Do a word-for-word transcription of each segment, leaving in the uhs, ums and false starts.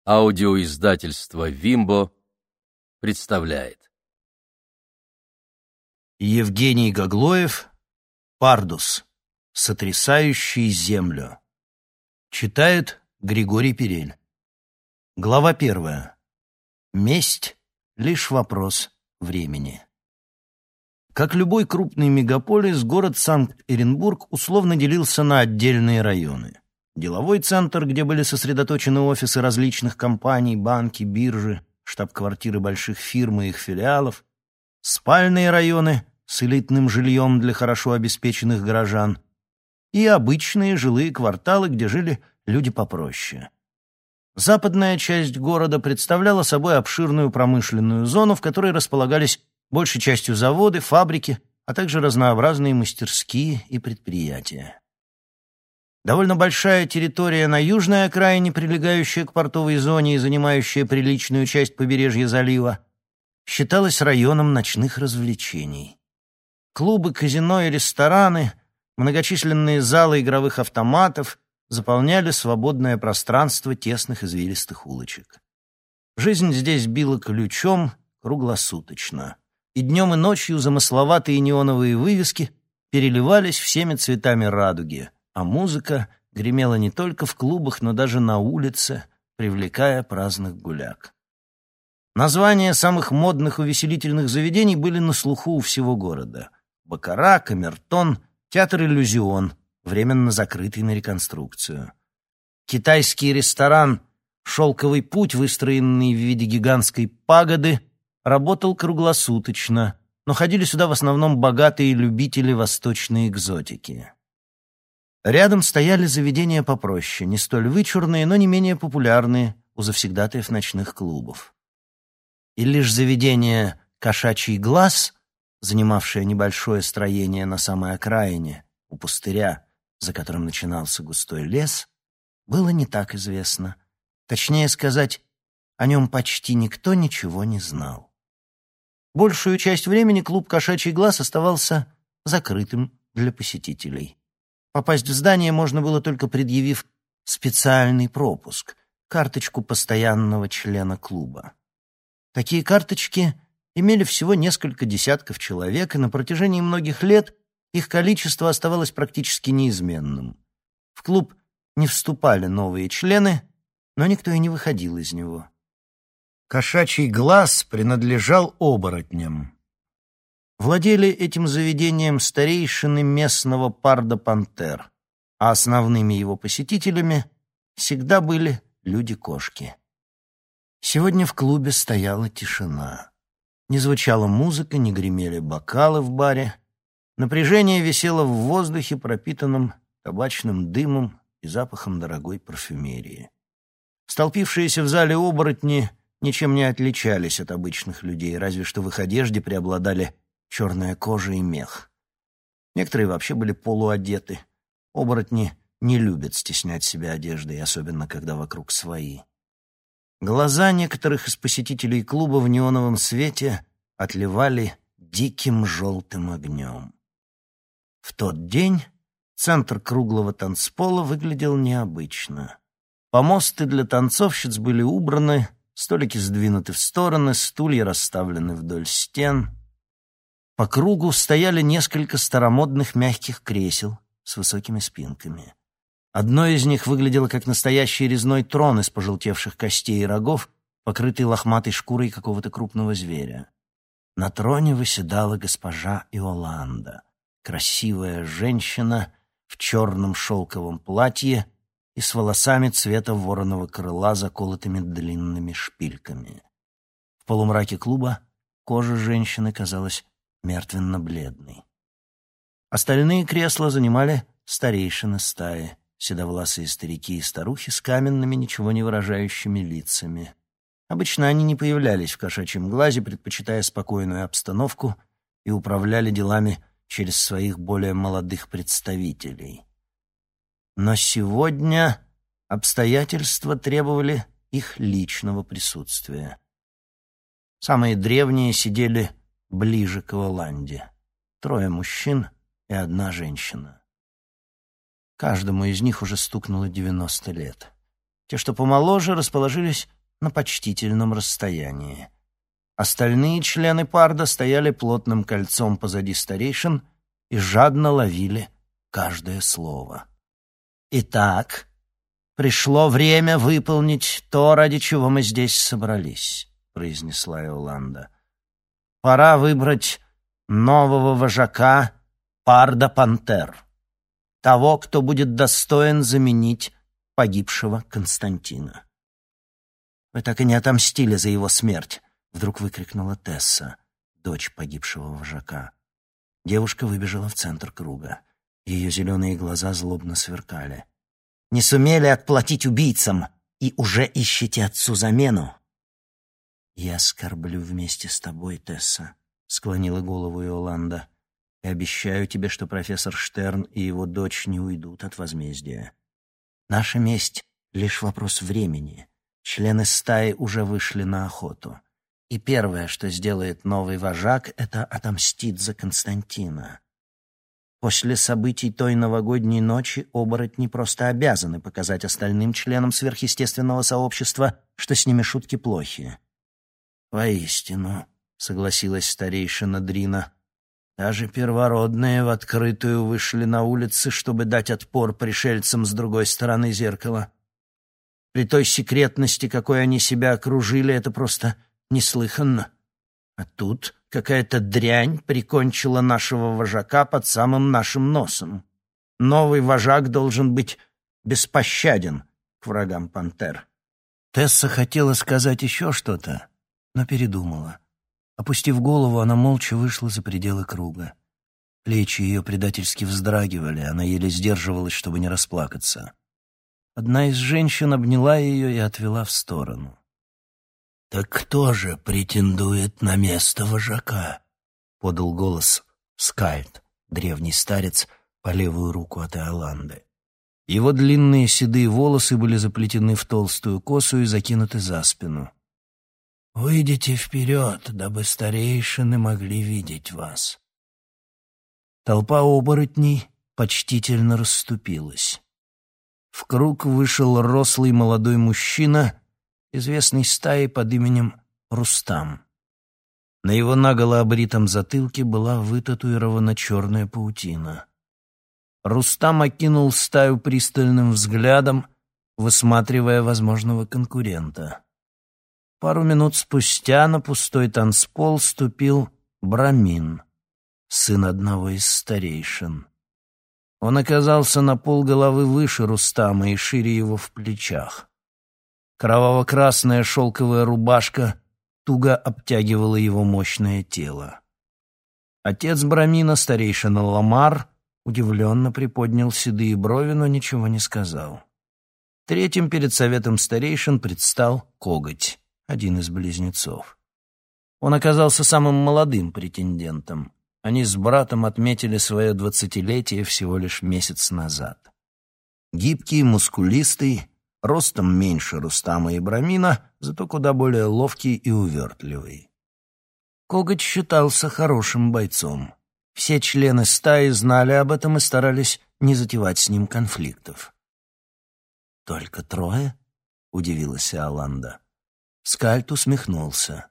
Аудиоиздательство «Вимбо» представляет. Евгений Гаглоев «Пардус. Сотрясающий землю». Читает Григорий Перель. Глава первая. Месть — лишь вопрос времени. Как любой крупный мегаполис, город Санкт-Петербург условно делился на отдельные районы. Деловой центр, где были сосредоточены офисы различных компаний, банки, биржи, штаб-квартиры больших фирм и их филиалов, спальные районы с элитным жильем для хорошо обеспеченных горожан и обычные жилые кварталы, где жили люди попроще. Западная часть города представляла собой обширную промышленную зону, в которой располагались большей частью заводы, фабрики, а также разнообразные мастерские и предприятия. Довольно большая территория на южной окраине, прилегающая к портовой зоне и занимающая приличную часть побережья залива, считалась районом ночных развлечений. Клубы, казино и рестораны, многочисленные залы игровых автоматов заполняли свободное пространство тесных извилистых улочек. Жизнь здесь била ключом круглосуточно, и днем и ночью замысловатые неоновые вывески переливались всеми цветами радуги, а музыка гремела не только в клубах, но даже на улице, привлекая праздных гуляк. Названия самых модных увеселительных заведений были на слуху у всего города: «Баккара», «Камертон», «Театр Иллюзион», временно закрытый на реконструкцию. Китайский ресторан «Шелковый путь», выстроенный в виде гигантской пагоды, работал круглосуточно, но ходили сюда в основном богатые любители восточной экзотики. Рядом стояли заведения попроще, не столь вычурные, но не менее популярные у завсегдатаев ночных клубов. И лишь заведение «Кошачий глаз», занимавшее небольшое строение на самой окраине, у пустыря, за которым начинался густой лес, было не так известно. Точнее сказать, о нем почти никто ничего не знал. Большую часть времени клуб «Кошачий глаз» оставался закрытым для посетителей. Попасть в здание можно было только предъявив специальный пропуск, карточку постоянного члена клуба. Такие карточки имели всего несколько десятков человек, и на протяжении многих лет их количество оставалось практически неизменным. В клуб не вступали новые члены, но никто и не выходил из него. «Кошачий глаз» принадлежал оборотням. Владели этим заведением старейшины местного парда-пантер, а основными его посетителями всегда были люди-кошки. Сегодня в клубе стояла тишина. Не звучала музыка, не гремели бокалы в баре. Напряжение висело в воздухе, пропитанном табачным дымом и запахом дорогой парфюмерии. Столпившиеся в зале оборотни ничем не отличались от обычных людей, разве что в их одежде преобладали черная кожа и мех. Некоторые вообще были полуодеты. Оборотни не любят стеснять себя одеждой, особенно когда вокруг свои. Глаза некоторых из посетителей клуба в неоновом свете отливали диким желтым огнем. В тот день центр круглого танцпола выглядел необычно. Помосты для танцовщиц были убраны, столики сдвинуты в стороны, стулья расставлены вдоль стен. По кругу стояли несколько старомодных мягких кресел с высокими спинками. Одно из них выглядело как настоящий резной трон из пожелтевших костей и рогов, покрытый лохматой шкурой какого-то крупного зверя. На троне восседала госпожа Иоланда, красивая женщина в черном шелковом платье и с волосами цвета вороного крыла, заколотыми длинными шпильками. В полумраке клуба кожа женщины казалась мертвенно-бледной. Остальные кресла занимали старейшины стаи, седовласые старики и старухи с каменными, ничего не выражающими лицами. Обычно они не появлялись в кошачьем глазе, предпочитая спокойную обстановку, и управляли делами через своих более молодых представителей. Но сегодня обстоятельства требовали их личного присутствия. Самые древние сидели ближе к Иоланде. Трое мужчин и одна женщина. Каждому из них уже стукнуло девяносто лет. Те, что помоложе, расположились на почтительном расстоянии. Остальные члены парда стояли плотным кольцом позади старейшин и жадно ловили каждое слово. «Итак, пришло время выполнить то, ради чего мы здесь собрались», — произнесла Иоланда. «Пора выбрать нового вожака парда Пантер, того, кто будет достоин заменить погибшего Константина». «Вы так и не отомстили за его смерть», — вдруг выкрикнула Тесса, дочь погибшего вожака. Девушка выбежала в центр круга. Ее зеленые глаза злобно сверкали. «Не сумели отплатить убийцам и уже ищете отцу замену?» «Я скорблю вместе с тобой, Тесса», — склонила голову Иоланда. «И обещаю тебе, что профессор Штерн и его дочь не уйдут от возмездия. Наша месть — лишь вопрос времени. Члены стаи уже вышли на охоту. И первое, что сделает новый вожак, это отомстит за Константина. После событий той новогодней ночи оборотни просто обязаны показать остальным членам сверхъестественного сообщества, что с ними шутки плохи». «Воистину», — согласилась старейшина Дрина, — «даже первородные в открытую вышли на улицы, чтобы дать отпор пришельцам с другой стороны зеркала. При той секретности, какой они себя окружили, это просто неслыханно. А тут какая-то дрянь прикончила нашего вожака под самым нашим носом. Новый вожак должен быть беспощаден к врагам пантер». Тесса хотела сказать еще что-то, но передумала. Опустив голову, она молча вышла за пределы круга. Плечи ее предательски вздрагивали, она еле сдерживалась, чтобы не расплакаться. Одна из женщин обняла ее и отвела в сторону. «Так кто же претендует на место вожака?» — подал голос Скальд, древний старец, по левую руку от Иоланды. Его длинные седые волосы были заплетены в толстую косу и закинуты за спину. «Выйдите вперед, дабы старейшины могли видеть вас». Толпа оборотней почтительно расступилась. В круг вышел рослый молодой мужчина, известный стаей под именем Рустам. На его наголо обритом затылке была вытатуирована черная паутина. Рустам окинул стаю пристальным взглядом, высматривая возможного конкурента. Пару минут спустя на пустой танцпол ступил Брамин, сын одного из старейшин. Он оказался на полголовы выше Рустама и шире его в плечах. Кроваво-красная шелковая рубашка туго обтягивала его мощное тело. Отец Брамина, старейшина Ламар, удивленно приподнял седые брови, но ничего не сказал. Третьим перед советом старейшин предстал Коготь, один из близнецов. Он оказался самым молодым претендентом. Они с братом отметили свое двадцатилетие всего лишь месяц назад. Гибкий, мускулистый, ростом меньше Рустама и Брамина, зато куда более ловкий и увертливый. Коготь считался хорошим бойцом. Все члены стаи знали об этом и старались не затевать с ним конфликтов. «Только трое?» — удивилась Иоланда. Скальд усмехнулся.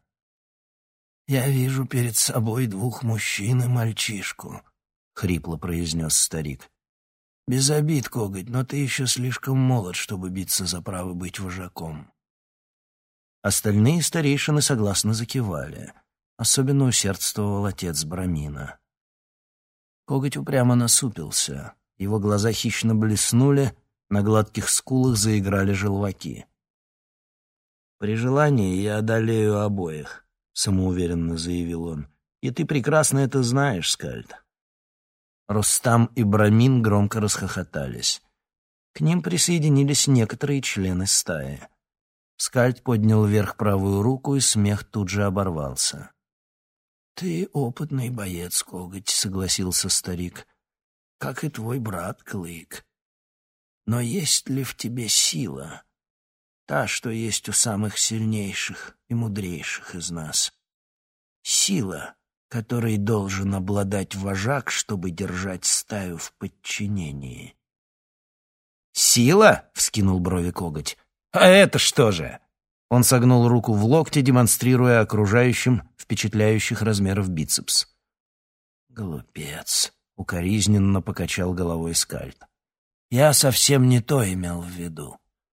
«Я вижу перед собой двух мужчин и мальчишку», — хрипло произнес старик. «Без обид, Коготь, но ты еще слишком молод, чтобы биться за право быть вожаком». Остальные старейшины согласно закивали. Особенно усердствовал отец Брамина. Коготь упрямо насупился. Его глаза хищно блеснули, на гладких скулах заиграли желваки. «При желании я одолею обоих», — самоуверенно заявил он. «И ты прекрасно это знаешь, Скальд». Рустам и Брамин громко расхохотались. К ним присоединились некоторые члены стаи. Скальд поднял вверх правую руку, и смех тут же оборвался. «Ты опытный боец, Коготь», — согласился старик, — «как и твой брат Клык. Но есть ли в тебе сила? Та, что есть у самых сильнейших и мудрейших из нас. Сила, которой должен обладать вожак, чтобы держать стаю в подчинении». «Сила?» — вскинул брови Коготь. «А это что же?» Он согнул руку в локте, демонстрируя окружающим впечатляющих размеров бицепс. «Глупец», — укоризненно покачал головой Скальд. «Я совсем не то имел в виду».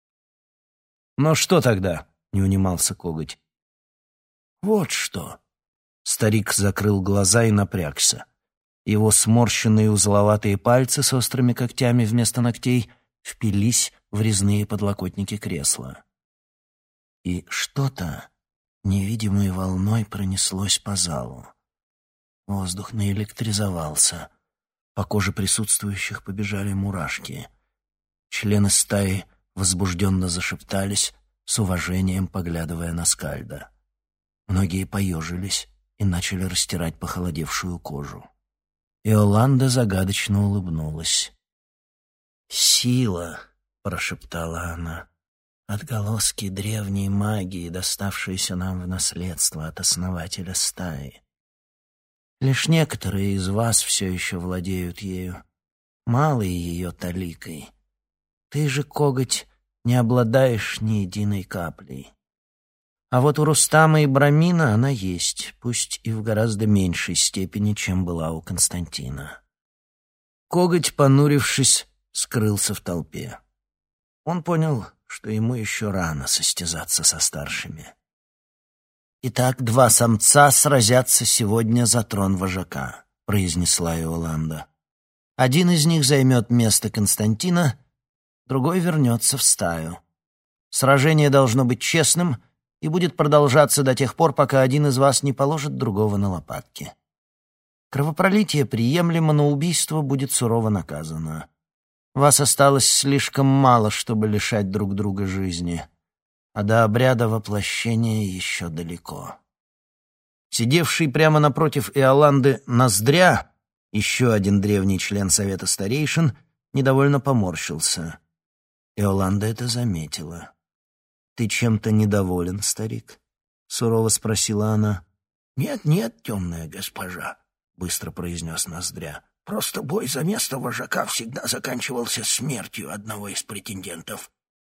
«Но что тогда?» — не унимался Коготь. «Вот что». Старик закрыл глаза и напрягся. Его сморщенные узловатые пальцы с острыми когтями вместо ногтей впились в резные подлокотники кресла. И что-то невидимой волной пронеслось по залу. Воздух наэлектризовался. По коже присутствующих побежали мурашки. Члены стаи возбужденно зашептались, с уважением поглядывая на Скальда. Многие поежились и начали растирать похолодевшую кожу. Иоланда загадочно улыбнулась. «Сила», — прошептала она, — «отголоски древней магии, доставшиеся нам в наследство от основателя стаи. Лишь некоторые из вас все еще владеют ею, малой ее таликой. Ты же, Коготь, не обладаешь ни единой каплей. А вот у Рустама и Брамина она есть, пусть и в гораздо меньшей степени, чем была у Константина». Коготь, понурившись, скрылся в толпе. Он понял, что ему еще рано состязаться со старшими. «Итак, два самца сразятся сегодня за трон вожака», — произнесла Иоланда. «Один из них займет место Константина, другой вернется в стаю. Сражение должно быть честным и будет продолжаться до тех пор, пока один из вас не положит другого на лопатки. Кровопролитие приемлемо, но убийство будет сурово наказано. Вас осталось слишком мало, чтобы лишать друг друга жизни, а до обряда воплощения еще далеко». Сидевший прямо напротив Иоланды Ноздря, еще один древний член Совета Старейшин, недовольно поморщился. Иоланда это заметила. «Ты чем-то недоволен, старик?» — сурово спросила она. «Нет-нет, темная госпожа», — быстро произнес Ноздря. «Просто бой за место вожака всегда заканчивался смертью одного из претендентов».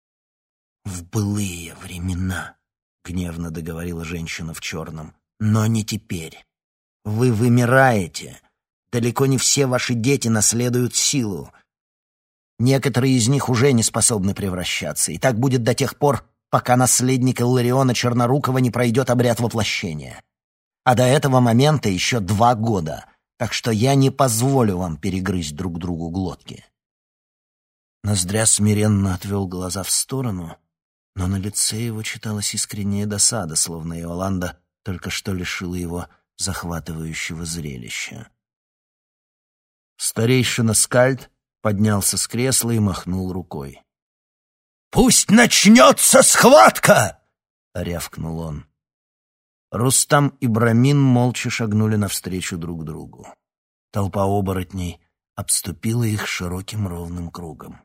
«В былые времена», — гневно договорила женщина в черном, — «но не теперь. Вы вымираете. Далеко не все ваши дети наследуют силу. Некоторые из них уже не способны превращаться, и так будет до тех пор, пока наследник Иллариона Чернорукова не пройдет обряд воплощения. А до этого момента еще два года, так что я не позволю вам перегрызть друг другу глотки». Ноздря смиренно отвел глаза в сторону, но на лице его читалась искренняя досада, словно Иоланда только что лишила его захватывающего зрелища. Старейшина Скальд поднялся с кресла и махнул рукой. «Пусть начнется схватка!» — рявкнул он. Рустам и Брамин молча шагнули навстречу друг другу. Толпа оборотней обступила их широким ровным кругом.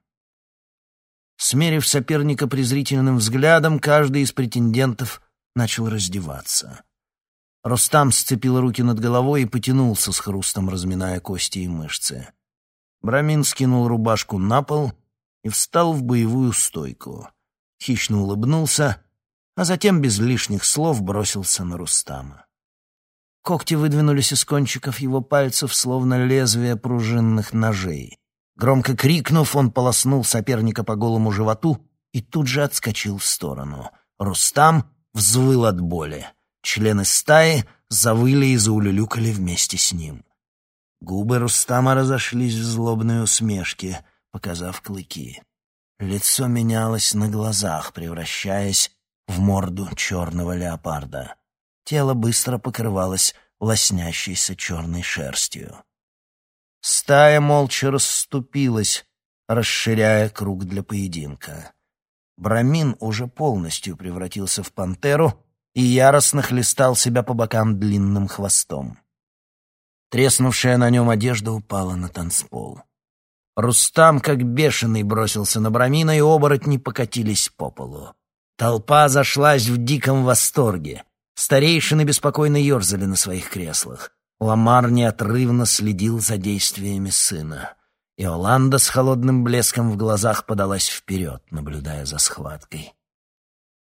Смерив соперника презрительным взглядом, каждый из претендентов начал раздеваться. Рустам сцепил руки над головой и потянулся с хрустом, разминая кости и мышцы. Брамин скинул рубашку на пол и встал в боевую стойку. Хищно улыбнулся, а затем без лишних слов бросился на Рустама. Когти выдвинулись из кончиков его пальцев, словно лезвия пружинных ножей. Громко крикнув, он полоснул соперника по голому животу и тут же отскочил в сторону. Рустам взвыл от боли. Члены стаи завыли и заулюлюкали вместе с ним. Губы Рустама разошлись в злобной усмешке, показав клыки. Лицо менялось на глазах, превращаясь в морду черного леопарда. Тело быстро покрывалось лоснящейся черной шерстью. Стая молча расступилась, расширяя круг для поединка. Брамин уже полностью превратился в пантеру и яростно хлестал себя по бокам длинным хвостом. Треснувшая на нем одежда упала на танцпол. Рустам, как бешеный, бросился на Брамина, и оборотни покатились по полу. Толпа зашлась в диком восторге. Старейшины беспокойно ерзали на своих креслах. Ламар неотрывно следил за действиями сына. Иоланда с холодным блеском в глазах подалась вперед, наблюдая за схваткой.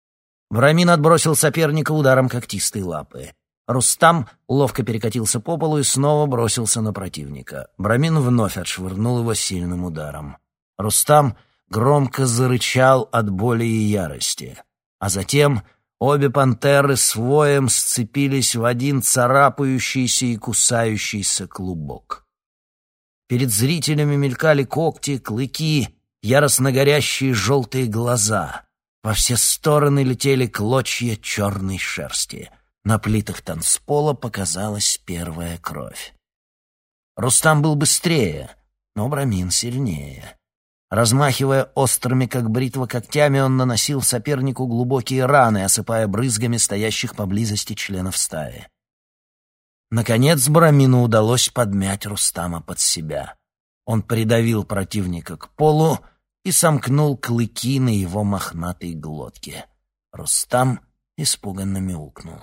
Брамин отбросил соперника ударом когтистой лапы. Рустам ловко перекатился по полу и снова бросился на противника. Брамин вновь отшвырнул его сильным ударом. Рустам громко зарычал от боли и ярости. А затем обе пантеры с воем сцепились в один царапающийся и кусающийся клубок. Перед зрителями мелькали когти, клыки, яростно горящие желтые глаза. Во все стороны летели клочья черной шерсти. На плитах танцпола показалась первая кровь. Рустам был быстрее, но Брамин сильнее. Размахивая острыми, как бритва, когтями, он наносил сопернику глубокие раны, осыпая брызгами стоящих поблизости членов стаи. Наконец Брамину удалось подмять Рустама под себя. Он придавил противника к полу и сомкнул клыки на его мохнатой глотке. Рустам испуганно мяукнул.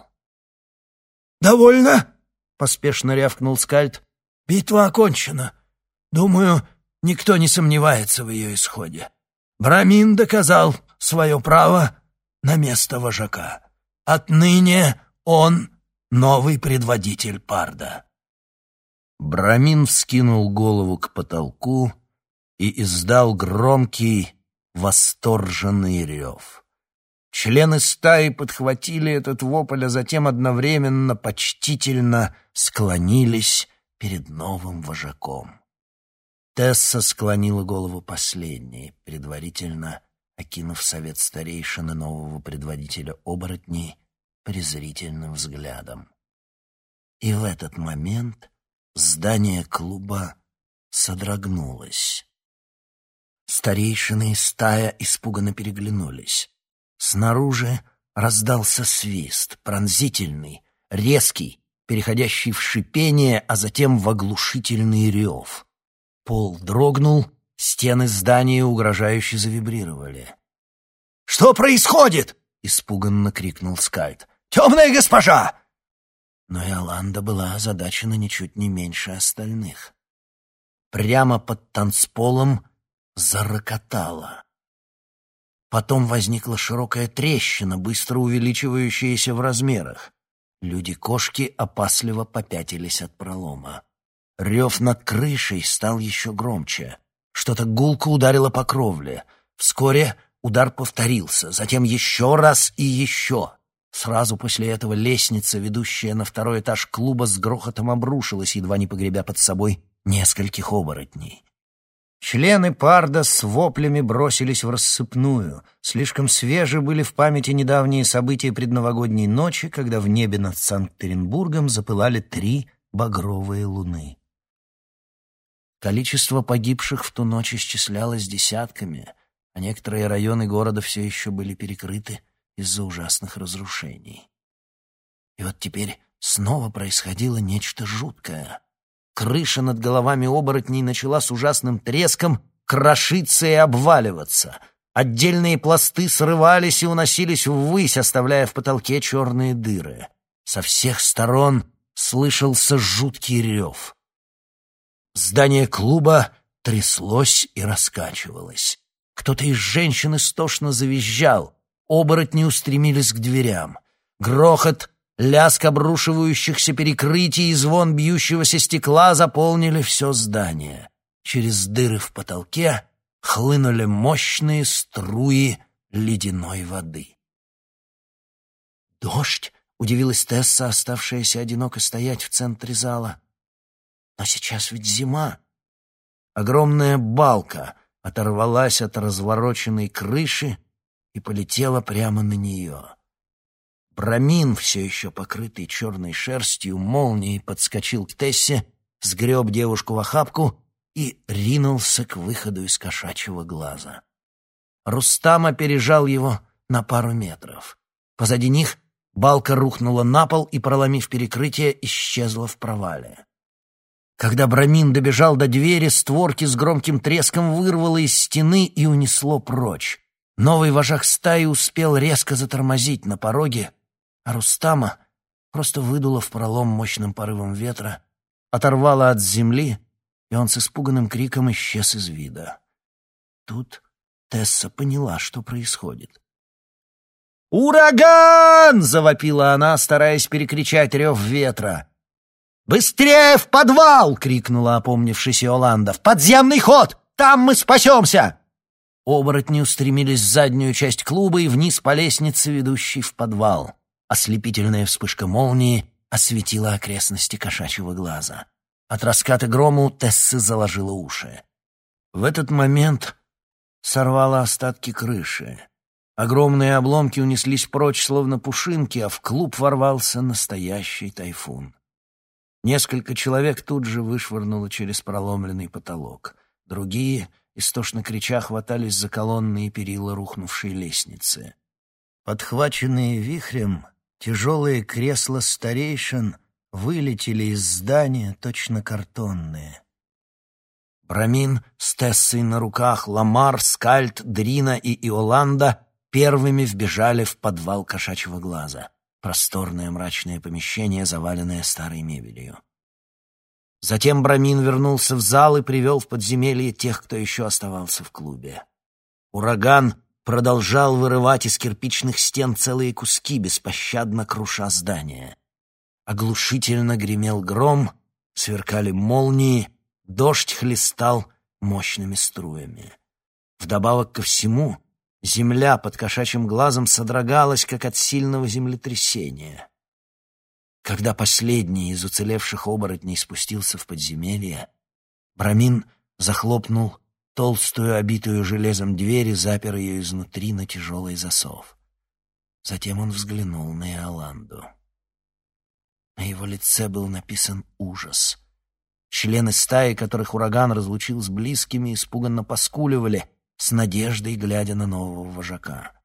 «Довольно?» — поспешно рявкнул скальд. «Битва окончена. Думаю, никто не сомневается в ее исходе. Брамин доказал свое право на место вожака. Отныне он новый предводитель Парда». Брамин вскинул голову к потолку и издал громкий, восторженный рев. Члены стаи подхватили этот вопль, а затем одновременно почтительно склонились перед новым вожаком. Тесса склонила голову последней, предварительно окинув совет старейшин и нового предводителя оборотней презрительным взглядом. И в этот момент здание клуба содрогнулось. Старейшины и стая испуганно переглянулись. Снаружи раздался свист, пронзительный, резкий, переходящий в шипение, а затем в оглушительный рев. Пол дрогнул, стены здания угрожающе завибрировали. «Что происходит?» — испуганно крикнул скальд. «Темная госпожа!» Но Иоланда была озадачена ничуть не меньше остальных. Прямо под танцполом зарокотало. Потом возникла широкая трещина, быстро увеличивающаяся в размерах. Люди-кошки опасливо попятились от пролома. Рев над крышей стал еще громче. Что-то гулко ударило по кровле. Вскоре удар повторился, затем еще раз и еще. Сразу после этого лестница, ведущая на второй этаж клуба, с грохотом обрушилась, едва не погребя под собой нескольких оборотней. Члены Парда с воплями бросились в рассыпную. Слишком свежи были в памяти недавние события предновогодней ночи, когда в небе над Санкт-Петербургом запылали три багровые луны. Количество погибших в ту ночь исчислялось десятками, а некоторые районы города все еще были перекрыты из-за ужасных разрушений. И вот теперь снова происходило нечто жуткое. Крыша над головами оборотней начала с ужасным треском крошиться и обваливаться. Отдельные пласты срывались и уносились ввысь, оставляя в потолке черные дыры. Со всех сторон слышался жуткий рев. Здание клуба тряслось и раскачивалось. Кто-то из женщин истошно завизжал. Оборотни устремились к дверям. Грохот, лязг обрушивающихся перекрытий и звон бьющегося стекла заполнили все здание. Через дыры в потолке хлынули мощные струи ледяной воды. «Дождь?» — удивилась Тесса, оставшаяся одиноко стоять в центре зала. «Но сейчас ведь зима». Огромная балка оторвалась от развороченной крыши и полетела прямо на нее. Брамин, все еще покрытый черной шерстью, молнией подскочил к Тессе, сгреб девушку в охапку и ринулся к выходу из кошачьего глаза. Рустам опережал его на пару метров. Позади них балка рухнула на пол и, проломив перекрытие, исчезла в провале. Когда Брамин добежал до двери, створки с громким треском вырвало из стены и унесло прочь. Новый вожак стаи успел резко затормозить на пороге, а Рустама просто выдуло в пролом мощным порывом ветра, оторвало от земли, и он с испуганным криком исчез из вида. Тут Тесса поняла, что происходит. «Ураган!» — завопила она, стараясь перекричать рев ветра. «Быстрее в подвал!» — крикнула опомнившись Иоланда. «В подземный ход! Там мы спасемся!» Оборотни устремились в заднюю часть клуба и вниз по лестнице, ведущей в подвал. Ослепительная вспышка молнии осветила окрестности кошачьего глаза. От раската грома у Тессы заложило уши. В этот момент сорвало остатки крыши. Огромные обломки унеслись прочь, словно пушинки, а в клуб ворвался настоящий тайфун. Несколько человек тут же вышвырнуло через проломленный потолок. Другие, истошно крича, хватались за колонны и перила рухнувшей лестницы. Подхваченные вихрем, тяжелые кресла старейшин вылетели из здания, точно картонные. Брамин с Тессой на руках, Ламар, Скальд, Дрина и Иоланда первыми вбежали в подвал кошачьего глаза. Просторное мрачное помещение, заваленное старой мебелью. Затем Брамин вернулся в зал и привел в подземелье тех, кто еще оставался в клубе. Ураган продолжал вырывать из кирпичных стен целые куски, беспощадно круша здание. Оглушительно гремел гром, сверкали молнии, дождь хлестал мощными струями. Вдобавок ко всему, земля под кошачьим глазом содрогалась, как от сильного землетрясения. Когда последний из уцелевших оборотней спустился в подземелье, Брамин захлопнул толстую, обитую железом дверь и запер ее изнутри на тяжелый засов. Затем он взглянул на Иоланду. На его лице был написан ужас. Члены стаи, которых ураган разлучил с близкими, испуганно поскуливали, с надеждой глядя на нового вожака.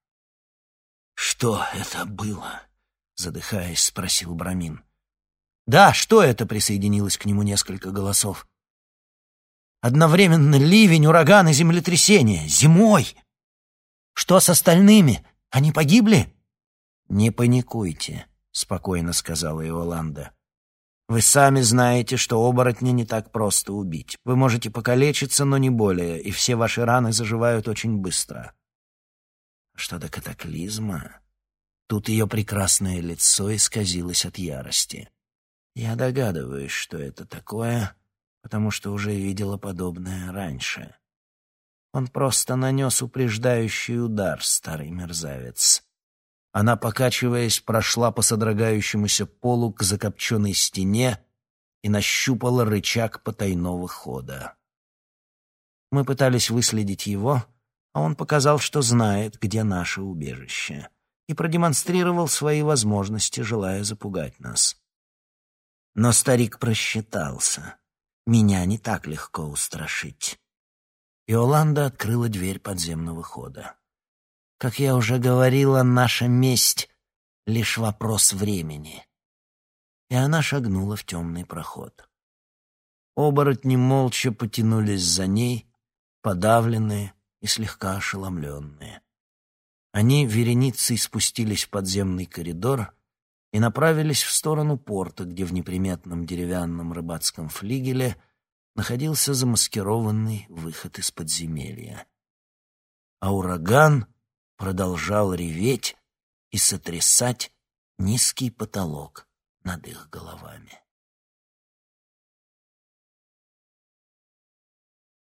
«Что это было?» — задыхаясь, спросил Брамин. «Да, что это?» — присоединилось к нему несколько голосов. «Одновременно ливень, ураган и землетрясение. Зимой! Что с остальными? Они погибли?» «Не паникуйте», — спокойно сказала Иоланда. «Вы сами знаете, что оборотня не так просто убить. Вы можете покалечиться, но не более, и все ваши раны заживают очень быстро». Что до катаклизма, тут ее прекрасное лицо исказилось от ярости. Я догадываюсь, что это такое, потому что уже видела подобное раньше. Он просто нанес упреждающий удар, старый мерзавец. Она, покачиваясь, прошла по содрогающемуся полу к закопченной стене и нащупала рычаг потайного хода. Мы пытались выследить его, а он показал, что знает, где наше убежище, и продемонстрировал свои возможности, желая запугать нас. Но старик просчитался. Меня не так легко устрашить. Иоланда открыла дверь подземного хода. Как я уже говорила, наша месть — лишь вопрос времени. И она шагнула в темный проход. Оборотни молча потянулись за ней, подавленные и слегка ошеломленные. Они вереницей спустились в подземный коридор и направились в сторону порта, где в неприметном деревянном рыбацком флигеле находился замаскированный выход из подземелья. А ураган продолжал реветь и сотрясать низкий потолок над их головами.